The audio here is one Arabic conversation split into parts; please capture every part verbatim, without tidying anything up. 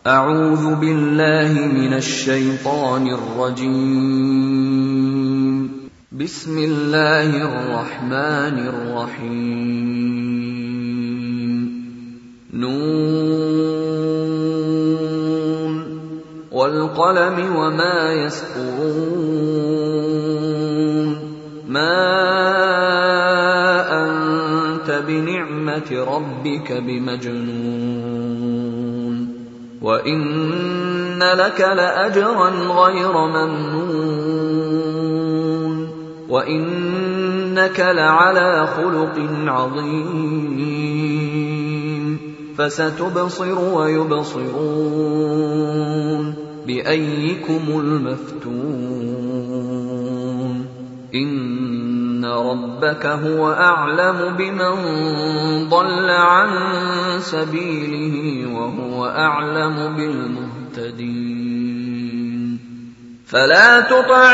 أعوذ بالله من الشيطان الرجيم. بسم الله الرحمن الرحيم. نون والقلم وما يسطرون. ما أنت بنعمة ربك بمجنون وإن لك لأجرا غير ممنون وإنك لعلى خلق عظيم. فستبصر ويبصرون بأيكم المفتون. إن ربك هو أعلم بمن ضل عن سبيله وهو أعلم بالمهتدين. فلا تطع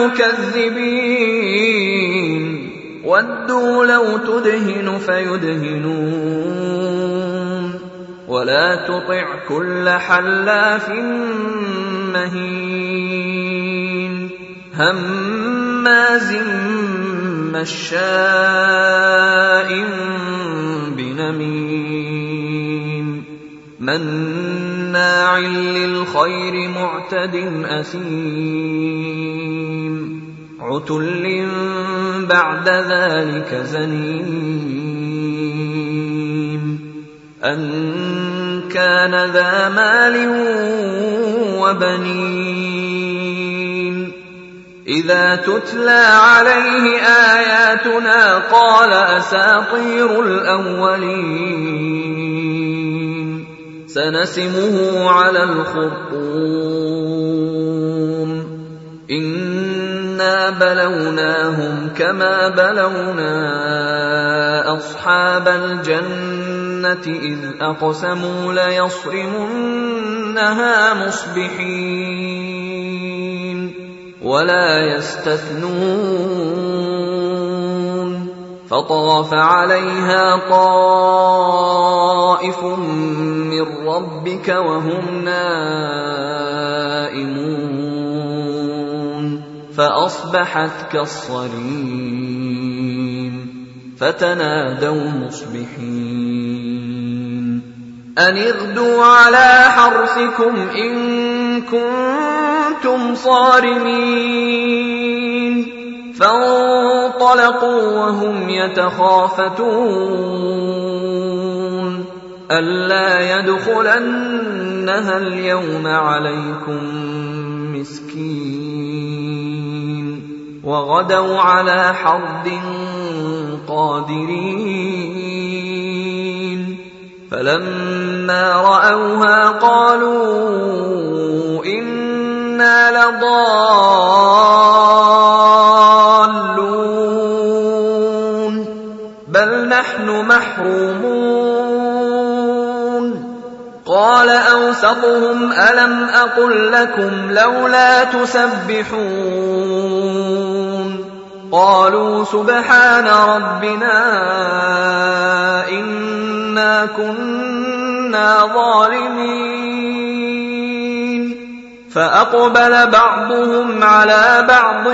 المكذبين ودوا لو تدهن فيدهنون ولا تطع كل حلاف مهين هماز مشاء بنميم مناع للخير معتد أثيم عتل بعد ذلك زنيم أن كان ذا مال وبنين. إذا تتلى عليه آياتنا قال أساطير الأولين. سنسمه على الخرطوم. إنا بلوناهم كما بلونا أصحاب الجنة إذ أقسموا ليصرمنها مصبحين ولا يستثنون. فطاف عليها طائف من ربك وهم نائمون فأصبحت كالصريم. فتنادوا مصبحين أن اغدوا على حرثكم إن كنتم صارمين. فانطلقوا وهم يتخافتون ألا يدخلنها اليوم عليكم مسكين وغدوا على حرد قادرين. فلما رأوها قالوا إنا لضالون بل نحن محرومون. قال أوسطهم ألم أقل لكم لولا تسبحون. قالوا سبحان ربنا إنا كنا ظالمين. فأقبل بعضهم على بعض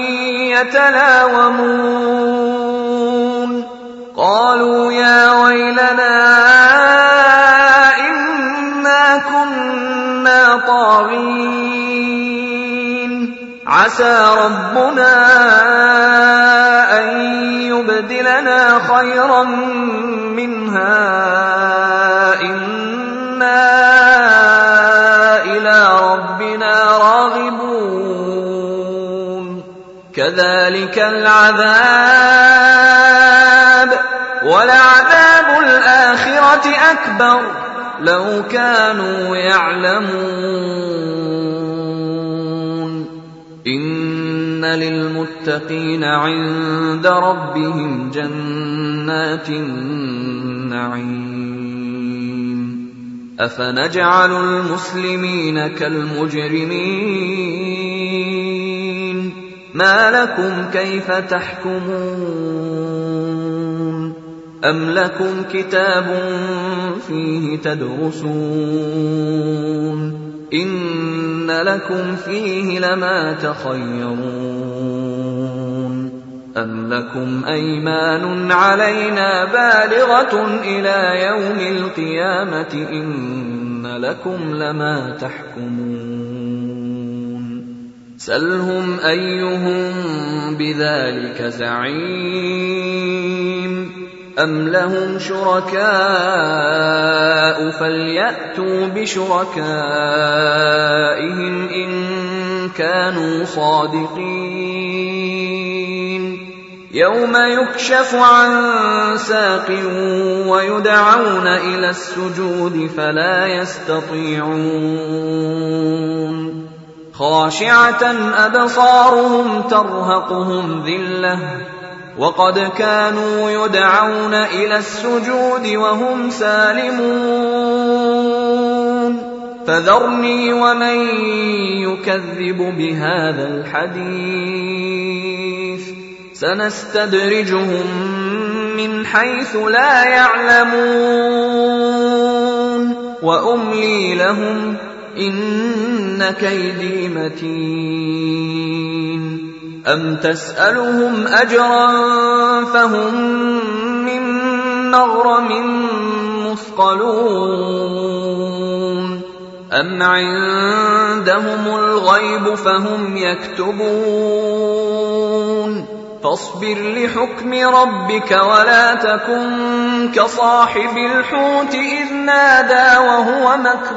يتلاومون قالوا يا ويلنا إنا كنا طاغين. عسى ربنا أن يبدلنا خيرا منها إنا إلى ربنا راغبون. كذلك العذاب ولعذاب الآخرة أكبر لو كانوا يعلمون. إن للمتقين عند ربهم جنات النعيم. أفنجعل المسلمين كالمجرمين ما لكم كيف تحكمون. أم لكم كتاب فيه تدرسون إن لكم فيه لما تخيرون أم لكم أيمان علينا بالغة إلى يوم القيامة إن لكم لما تحكمون سلهم أيهم بذلك زعيم أم لهم شركاء فليأتوا بشركائهم إن كانوا صادقين يوم يكشف عن ساق ويدعون إلى السجود فلا يستطيعون خاشعة أبصارهم ترهقهم ذلة وقد كانوا يدعون إلى السجود وهم سالمون فذرني ومن يكذب بهذا الحديث سنستدرجهم من حيث لا يعلمون وأملي لهم إن كيدي متين أم تسألهم أجرا فهم من مغرم مثقلون أم عندهم الغيب فهم يكتبون فاصبر لحكم ربك ولا تكن كصاحب الحوت إذ نادى وهو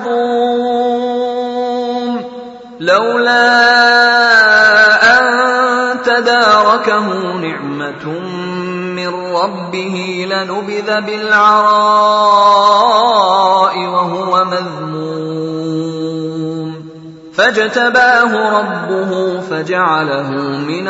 مكظوم لولا أن تداركه نعمة من ربه لنبذ بالعراء وهو مذموم فاجتباه ربه فجعله من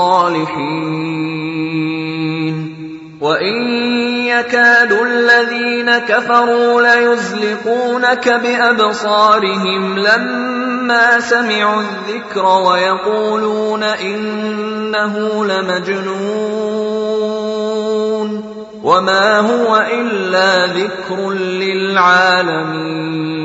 الصالحين وإن يكاد الذين كفروا ليزلقونك بأبصارهم لما سمعوا الذكر ويقولون إنه لمجنون وما هو إلا ذكر للعالمين